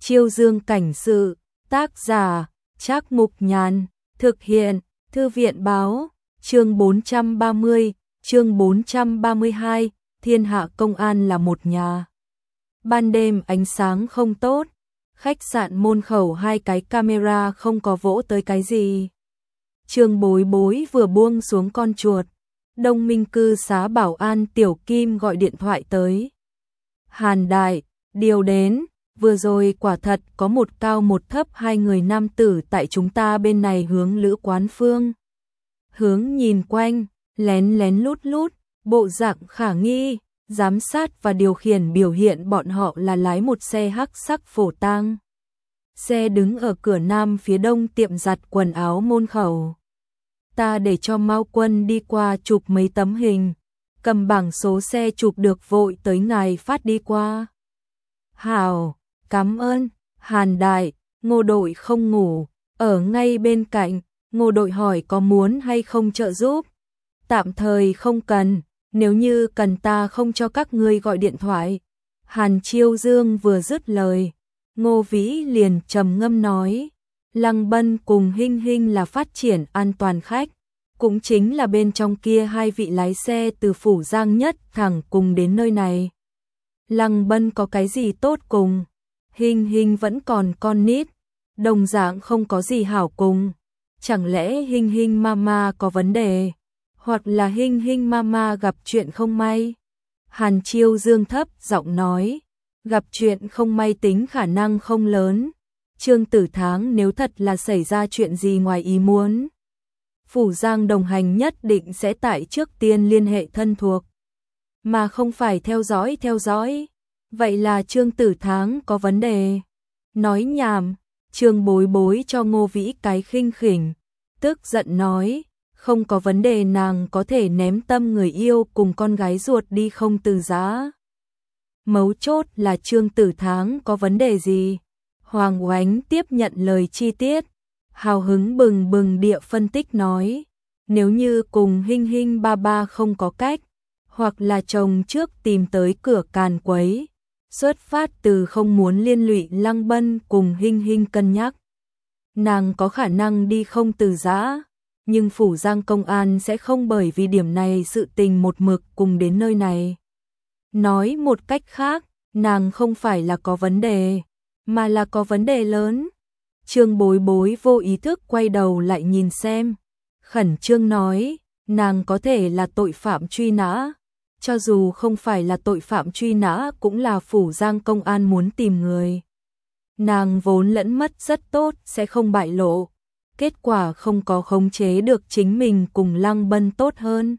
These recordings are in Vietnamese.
Chiêu Dương cảnh sự, tác giả, Trác Mục Nhàn, thực hiện, Thư viện báo, chương 430, chương 432, Thiên Hạ Công An là một nhà. Ban đêm ánh sáng không tốt, khách sạn môn khẩu hai cái camera không có vỗ tới cái gì. Trương Bối Bối vừa buông xuống con chuột, Đông Minh cư xá bảo an Tiểu Kim gọi điện thoại tới. Hàn đại, điều đến, vừa rồi quả thật có một cao một thấp hai người nam tử tại chúng ta bên này hướng Lữ Quán phương. Hướng nhìn quanh, lén lén lút lút, bộ dạng khả nghi, giám sát và điều khiển biểu hiện bọn họ là lái một xe hắc sắc phổ tang. Xe đứng ở cửa nam phía đông tiệm giặt quần áo môn khẩu. Ta để cho Mao Quân đi qua chụp mấy tấm hình, cầm bảng số xe chụp được vội tới ngài phát đi qua. Hảo, cảm ơn, Hàn đại, Ngô đội không ngủ, ở ngay bên cạnh, Ngô đội hỏi có muốn hay không trợ giúp. Tạm thời không cần, nếu như cần ta không cho các ngươi gọi điện thoại. Hàn Chiêu Dương vừa dứt lời, Ngô Vĩ liền trầm ngâm nói, Lăng Bân cùng Hinh Hinh là phát triển an toàn khách, cũng chính là bên trong kia hai vị lái xe từ Phủ Giang Nhất thẳng cùng đến nơi này. Lăng Bân có cái gì tốt cùng, Hinh Hinh vẫn còn con nít, đồng dạng không có gì hảo cùng, chẳng lẽ Hinh Hinh mama có vấn đề, hoặc là Hinh Hinh mama gặp chuyện không may. Hàn Chiêu Dương thấp giọng nói, gặp chuyện không may tính khả năng không lớn, Trương Tử Tháng nếu thật là xảy ra chuyện gì ngoài ý muốn, Phủ Giang đồng hành nhất định sẽ tại trước tiên liên hệ thân thuộc, mà không phải theo dõi. Vậy là Trương Tử Tháng có vấn đề. Nói nhảm, Trương Bối Bối cho Ngô Vĩ cái khinh khỉnh, tức giận nói, không có vấn đề, nàng có thể ném tâm người yêu cùng con gái ruột đi không từ giã. Mấu chốt là Trương Tử Tháng có vấn đề gì? Hoàng Oánh tiếp nhận lời chi tiết, hào hứng bừng bừng địa phân tích nói, nếu như cùng Hinh Hinh ba ba không có cách, hoặc là chồng trước tìm tới cửa càn quấy, xuất phát từ không muốn liên lụy Lăng Bân cùng Hinh Hinh cân nhắc, nàng có khả năng đi không từ giã, nhưng Phủ Giang công an sẽ không bởi vì điểm này sự tình một mực cùng đến nơi này. Nói một cách khác, nàng không phải là có vấn đề, mà là có vấn đề lớn. Trương Bối Bối vô ý thức quay đầu lại nhìn xem, khẩn trương nói, nàng có thể là tội phạm truy nã, cho dù không phải là tội phạm truy nã cũng là Phủ Giang công an muốn tìm người. Nàng vốn lẫn mất rất tốt sẽ không bại lộ, kết quả không có khống chế được chính mình cùng Lăng Bân tốt hơn.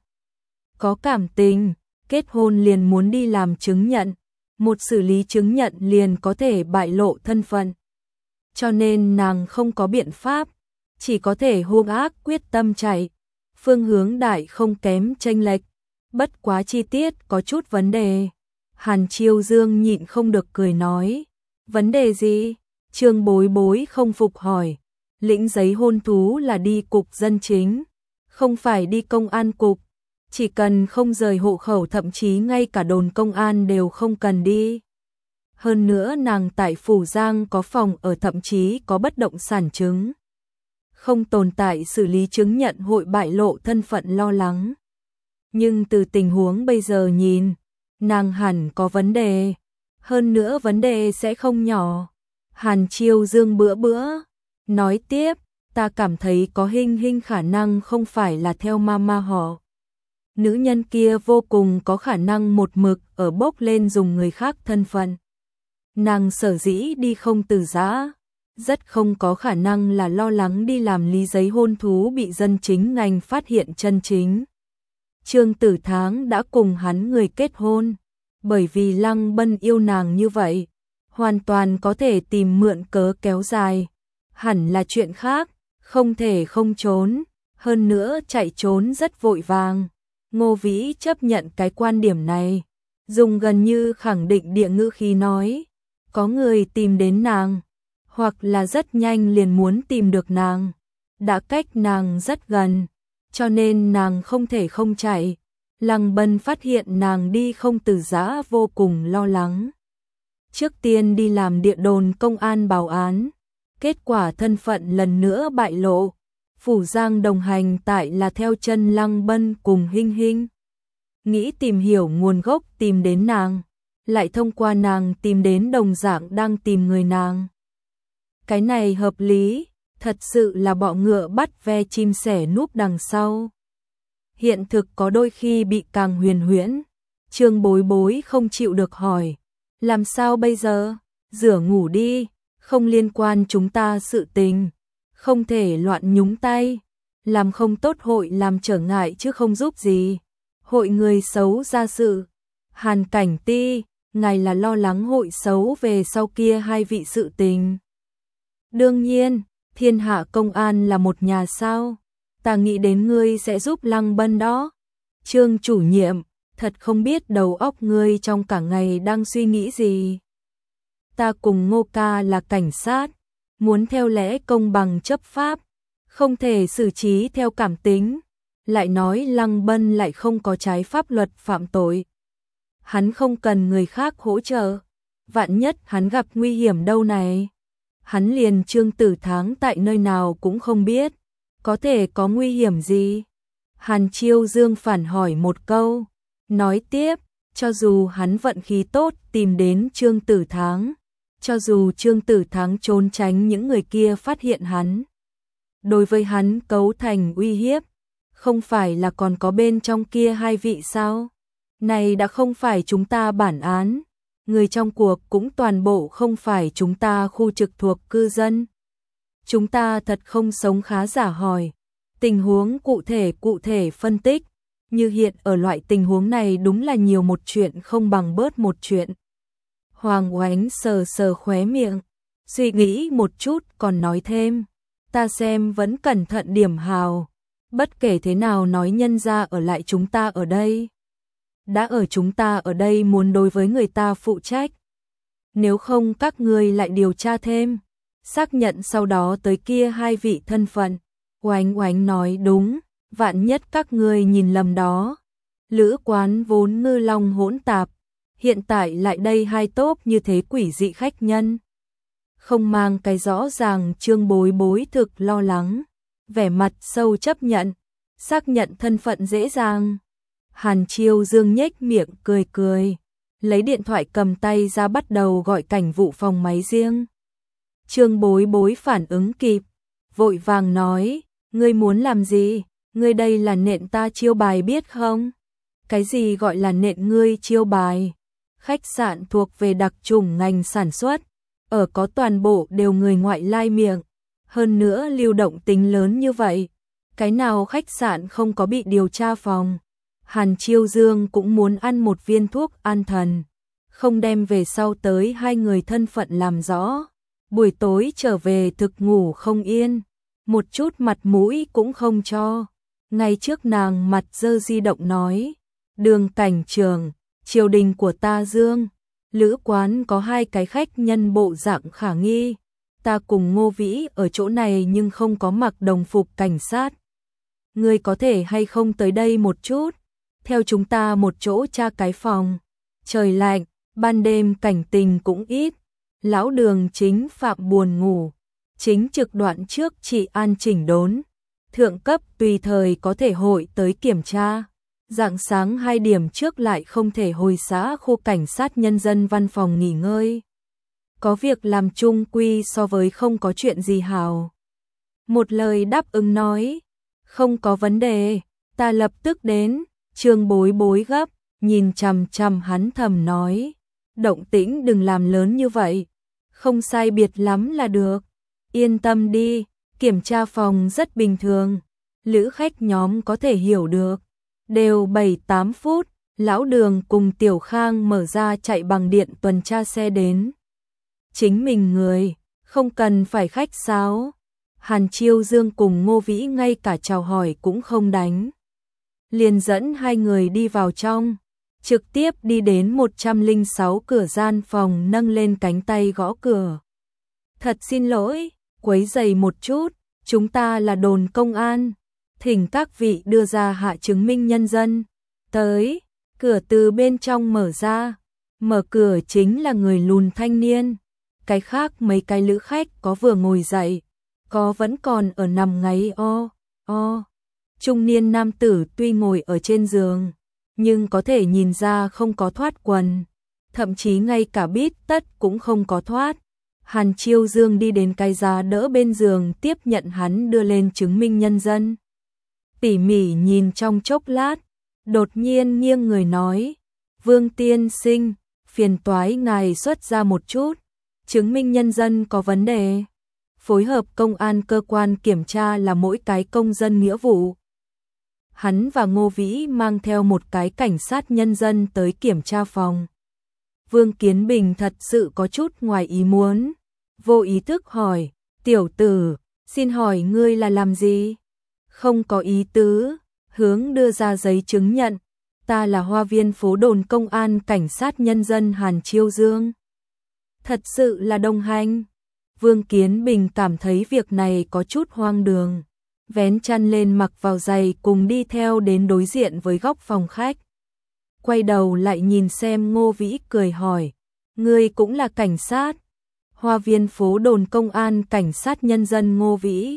Có cảm tình, kết hôn liền muốn đi làm chứng nhận, một xử lý chứng nhận liền có thể bại lộ thân phận. Cho nên nàng không có biện pháp, chỉ có thể hung ác quyết tâm chạy, phương hướng đại không kém chênh lệch, bất quá chi tiết có chút vấn đề. Hàn Chiêu Dương nhịn không được cười nói, vấn đề gì? Trương Bối Bối không phục hỏi, lĩnh giấy hôn thú là đi cục dân chính, không phải đi công an cục, chỉ cần không rời hộ khẩu thậm chí ngay cả đồn công an đều không cần đi. Hơn nữa nàng tại Phủ Giang có phòng ở thậm chí có bất động sản chứng. Không tồn tại xử lý chứng nhận hội bại lộ thân phận lo lắng. Nhưng từ tình huống bây giờ nhìn, nàng hẳn có vấn đề. Hơn nữa vấn đề sẽ không nhỏ. Hàn Chiêu Dương bữa, nói tiếp, ta cảm thấy có Hinh Hinh khả năng không phải là theo mama họ. Nữ nhân kia vô cùng có khả năng một mực ở bốc lên dùng người khác thân phận. Nàng sở dĩ đi không từ giã, rất không có khả năng là lo lắng đi làm lý giấy hôn thú bị dân chính ngành phát hiện chân chính. Trương Tử Tháng đã cùng hắn người kết hôn, bởi vì Lăng Bân yêu nàng như vậy, hoàn toàn có thể tìm mượn cớ kéo dài, hẳn là chuyện khác, không thể không trốn, hơn nữa chạy trốn rất vội vàng. Ngô Vĩ chấp nhận cái quan điểm này, dùng gần như khẳng định địa ngữ khí nói, có người tìm đến nàng, hoặc là rất nhanh liền muốn tìm được nàng, đã cách nàng rất gần, cho nên nàng không thể không chạy. Lăng Bân phát hiện nàng đi không từ giã vô cùng lo lắng. trước tiên đi làm địa đồn công an báo án. Kết quả thân phận lần nữa bại lộ. Phủ Giang đồng hành tại là theo chân Lăng Bân cùng Hinh Hinh. Nghĩ tìm hiểu nguồn gốc tìm đến nàng, lại thông qua nàng tìm đến đồng dạng đang tìm người nàng. Cái này hợp lý, thật sự là bọ ngựa bắt ve chim sẻ núp đằng sau. Hiện thực có đôi khi bị càng huyền huyễn. Trương Bối Bối không chịu được hỏi, làm sao bây giờ? Rửa ngủ đi, không liên quan chúng ta sự tình, không thể loạn nhúng tay, làm không tốt hội làm trở ngại chứ không giúp gì. Hội người xấu ra sự. Hàn Cảnh Ti, ngài là lo lắng hội xấu về sau kia hai vị sự tình. Đương nhiên, Thiên Hạ Công an là một nhà sao? Ta nghĩ đến ngươi sẽ giúp Lăng Bân đó. Trương chủ nhiệm, thật không biết đầu óc ngươi trong cả ngày đang suy nghĩ gì. Ta cùng Ngô ca là cảnh sát, muốn theo lẽ công bằng chấp pháp, không thể xử trí theo cảm tính. Lại nói Lăng Bân lại không có trái pháp luật phạm tội. Hắn không cần người khác hỗ trợ. Vạn nhất hắn gặp nguy hiểm đâu này. Hắn liền Trương Tử Tháng tại nơi nào cũng không biết. Có thể có nguy hiểm gì? Hàn Chiêu Dương phản hỏi một câu. Nói tiếp, cho dù hắn vận khí tốt tìm đến Trương Tử Tháng, cho dù Trương Tử Tháng trốn tránh những người kia phát hiện hắn, đối với hắn cấu thành uy hiếp, không phải là còn có bên trong kia hai vị sao? Này đã không phải chúng ta bản án, người trong cuộc cũng toàn bộ không phải chúng ta khu trực thuộc cư dân. Chúng ta thật không sống khá giả hỏi, tình huống cụ thể phân tích, như hiện ở loại tình huống này đúng là nhiều một chuyện không bằng bớt một chuyện. Hoàng Oánh sờ sờ khóe miệng, suy nghĩ một chút còn nói thêm, ta xem vẫn cẩn thận điểm hào, bất kể thế nào nói nhân ra ở lại chúng ta ở đây. Đã ở chúng ta ở đây muốn đối với người ta phụ trách. Nếu không các ngươi lại điều tra thêm, xác nhận sau đó tới kia hai vị thân phận. Oánh Oánh nói đúng, vạn nhất các ngươi nhìn lầm đó. Lữ Quán vốn ngư long hỗn tạp, hiện tại lại đây hai tốp như thế quỷ dị khách nhân. Không mang cái rõ ràng. Trương Bối Bối thực lo lắng, vẻ mặt sâu chấp nhận, xác nhận thân phận dễ dàng. Hàn Chiêu Dương nhếch miệng cười cười, lấy điện thoại cầm tay ra bắt đầu gọi cảnh vụ phòng máy riêng. Trương Bối Bối phản ứng kịp, vội vàng nói, ngươi muốn làm gì? Ngươi đây là nện ta chiêu bài biết không? Cái gì gọi là nện ngươi chiêu bài? Khách sạn thuộc về đặc chủng ngành sản xuất, ở có toàn bộ đều người ngoại lai miệng, hơn nữa lưu động tính lớn như vậy, cái nào khách sạn không có bị điều tra phòng? Hàn Chiêu Dương cũng muốn ăn một viên thuốc an thần, không đem về sau tới hai người thân phận làm rõ. Buổi tối trở về thực ngủ không yên, một chút mặt mũi cũng không cho. Ngay trước nàng mặt dơ di động nói, Đường cảnh trường, triều đình của ta Dương, Lữ Quán có hai cái khách nhân bộ dạng khả nghi. Ta cùng Ngô Vĩ ở chỗ này nhưng không có mặc đồng phục cảnh sát. Ngươi có thể hay không tới đây một chút, theo chúng ta một chỗ tra cái phòng. Trời lạnh, ban đêm cảnh tình cũng ít. Lão Đường chính phạm buồn ngủ, chính trực đoạn trước trị an chỉnh đốn. Thượng cấp tùy thời có thể hội tới kiểm tra. Rạng sáng 2 điểm trước lại không thể hồi xã khu cảnh sát nhân dân văn phòng nghỉ ngơi. Có việc làm chung quy so với không có chuyện gì hào. Một lời đáp ứng nói, không có vấn đề, ta lập tức đến. Trương Bối Bối gấp, nhìn chằm chằm hắn thầm nói, động tĩnh đừng làm lớn như vậy, không sai biệt lắm là được. Yên tâm đi, kiểm tra phòng rất bình thường, lữ khách nhóm có thể hiểu được. Đều 7-8 phút, Lão Đường cùng Tiểu Khang mở ra chạy bằng điện tuần tra xe đến. Chính mình người, không cần phải khách sáo. Hàn Chiêu Dương cùng Ngô Vĩ ngay cả chào hỏi cũng không đánh. Liền dẫn hai người đi vào trong, trực tiếp đi đến 106 cửa gian phòng, nâng lên cánh tay gõ cửa. Thật xin lỗi, quấy rầy một chút, chúng ta là đồn công an, thỉnh các vị đưa ra hạ chứng minh nhân dân. Tới, cửa từ bên trong mở ra, Mở cửa chính là người lùn thanh niên. Cái khác mấy cái lữ khách có vừa ngồi dậy, có vẫn còn ở nằm ngáy o. Trung niên nam tử tuy ngồi ở trên giường, nhưng có thể nhìn ra không có thoát quần, thậm chí ngay cả bít tất cũng không có thoát. Hàn Chiêu Dương đi đến cái giá đỡ bên giường, tiếp nhận hắn đưa lên chứng minh nhân dân. Tỉ mỉ nhìn trong chốc lát, đột nhiên nghiêng người nói, Vương tiên sinh, phiền toái ngài xuất ra một chút, chứng minh nhân dân có vấn đề. Phối hợp công an cơ quan kiểm tra là mỗi cái công dân nghĩa vụ. Hắn và Ngô Vĩ mang theo một cái cảnh sát nhân dân tới kiểm tra phòng. Vương Kiến Bình thật sự có chút ngoài ý muốn, vô ý thức hỏi, tiểu tử, xin hỏi ngươi là làm gì? Không có ý tứ, hướng đưa ra giấy chứng nhận, ta là Hoa Viên Phố Đồn Công an Cảnh sát Nhân dân Hàn Chiêu Dương. Thật sự là đồng hành. Vương Kiến Bình cảm thấy việc này có chút hoang đường, vén chăn lên mặc vào giày cùng đi theo đến đối diện với góc phòng khách. Quay đầu lại nhìn xem Ngô Vĩ, cười hỏi, ngươi cũng là cảnh sát? Hoa Viên Phố Đồn Công an Cảnh sát Nhân dân Ngô Vĩ.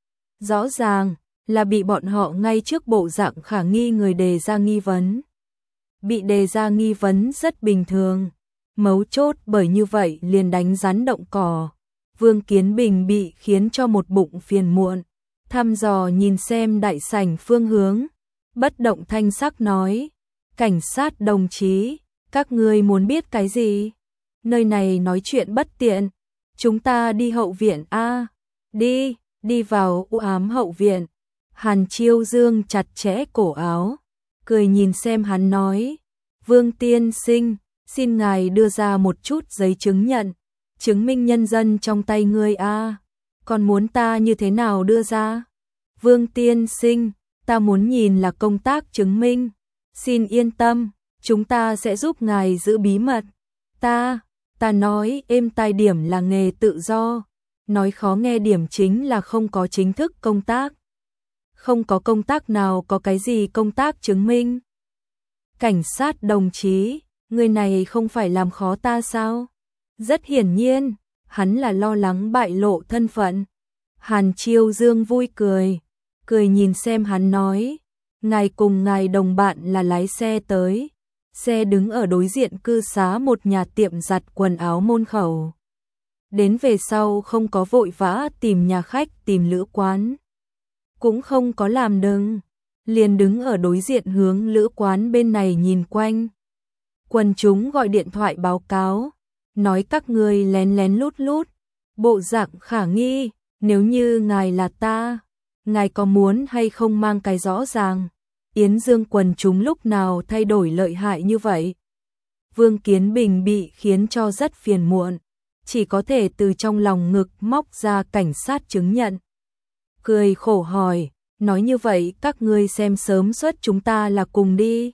Rõ ràng là bị bọn họ ngay trước bộ dạng khả nghi người đề ra nghi vấn. Bị đề ra nghi vấn rất bình thường, mấu chốt bởi như vậy liền đánh rắn động cỏ. Vương Kiến Bình bị khiến cho một bụng phiền muộn, thăm dò nhìn xem đại sảnh phương hướng, bất động thanh sắc nói, cảnh sát đồng chí, các ngươi muốn biết cái gì? Nơi này nói chuyện bất tiện, chúng ta đi hậu viện a. Đi vào u ám hậu viện. Hàn Chiêu Dương chặt chẽ cổ áo, cười nhìn xem hắn nói, Vương tiên sinh, xin ngài đưa ra một chút giấy chứng nhận, chứng minh nhân dân trong tay ngươi a. Còn muốn ta như thế nào đưa ra? Vương tiên sinh, ta muốn nhìn là công tác chứng minh. Xin yên tâm, chúng ta sẽ giúp ngài giữ bí mật. Ta nói êm tai điểm là nghề tự do, nói khó nghe điểm chính là không có chính thức công tác. Không có công tác nào có cái gì công tác chứng minh. Cảnh sát đồng chí, người này không phải làm khó ta sao? Rất hiển nhiên, hắn là lo lắng bại lộ thân phận. Hàn Chiêu Dương vui cười nhìn xem hắn nói, ngài cùng ngài đồng bạn là lái xe tới. Xe đứng ở đối diện cư xá một nhà tiệm giặt quần áo môn khẩu. Đến về sau không có vội vã tìm nhà khách, tìm lữ quán, cũng không có làm đừng, liền đứng ở đối diện hướng lữ quán bên này nhìn quanh. Quần chúng gọi điện thoại báo cáo, nói các ngươi lén lén lút lút, bộ dạng khả nghi, nếu như ngài là ta, ngài có muốn hay không mang cái rõ ràng. Yến Dương quần chúng lúc nào thay đổi lợi hại như vậy? Vương Kiến Bình bị khiến cho rất phiền muộn, chỉ có thể từ trong lòng ngực móc ra cảnh sát chứng nhận. Cười khổ hỏi, nói như vậy các ngươi xem sớm suất chúng ta là cùng đi.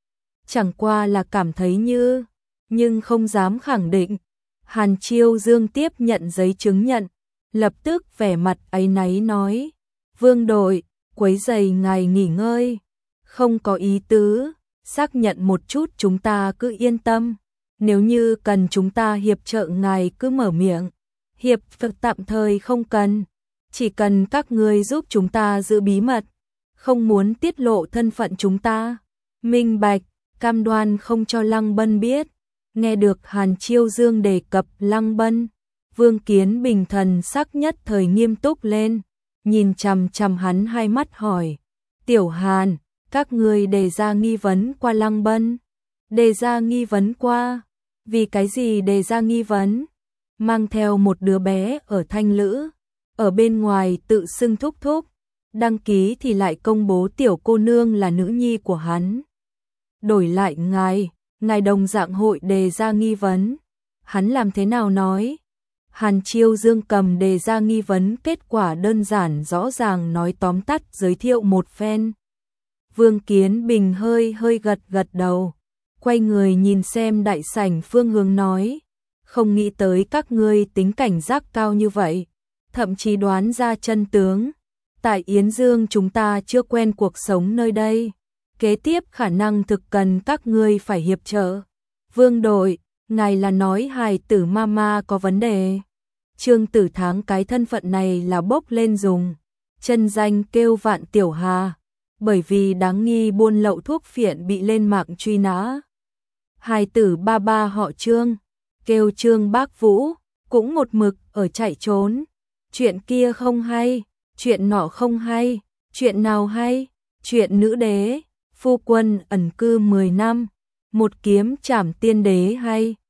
Chẳng qua là cảm thấy như, nhưng không dám khẳng định. Hàn Chiêu Dương tiếp nhận giấy chứng nhận, lập tức vẻ mặt áy náy nói, Vương đội, quấy rầy ngài nghỉ ngơi. Không có ý tứ, xác nhận một chút chúng ta cứ yên tâm. Nếu như cần chúng ta hiệp trợ ngài cứ mở miệng. Hiệp trợ tạm thời không cần, chỉ cần các ngươi giúp chúng ta giữ bí mật, không muốn tiết lộ thân phận chúng ta. Minh bạch, cam đoan không cho Lăng Bân biết. Nghe được Hàn Chiêu Dương đề cập Lăng Bân, Vương Kiến Bình thần sắc nhất thời nghiêm túc lên, nhìn chằm chằm hắn hai mắt hỏi, Tiểu Hàn, các ngươi đề ra nghi vấn qua Lăng Bân? Đề ra nghi vấn qua? Vì cái gì đề ra nghi vấn? Mang theo một đứa bé ở Thanh Lữ, ở bên ngoài tự xưng thúc thúc, đăng ký thì lại công bố tiểu cô nương là nữ nhi của hắn. Đổi lại ngài đồng dạng hội đề ra nghi vấn. Hắn làm thế nào nói? Hàn Chiêu Dương cầm đề ra nghi vấn kết quả đơn giản rõ ràng nói tóm tắt giới thiệu một phen. Vương Kiến Bình hơi gật đầu, quay người nhìn xem đại sảnh phương hướng nói, không nghĩ tới các ngươi tính cảnh giác cao như vậy, thậm chí đoán ra chân tướng. Tại Yến Dương chúng ta chưa quen cuộc sống nơi đây, kế tiếp khả năng thực cần các ngươi phải hiệp trợ. Vương đội, ngài là nói hài tử mama có vấn đề. Trương Tử Thắng cái thân phận này là bốc lên dùng. Chân danh kêu Vạn Tiểu Hà, bởi vì đáng nghi buôn lậu thuốc phiện bị lên mạng truy nã. Hài tử ba ba họ Trương, kêu Trương Bác Vũ, cũng một mực ở chạy trốn. Chuyện kia không hay, chuyện nọ không hay, chuyện nào hay, chuyện nữ đế, phu quân ẩn cư 10 năm, một kiếm trảm tiên đế hay.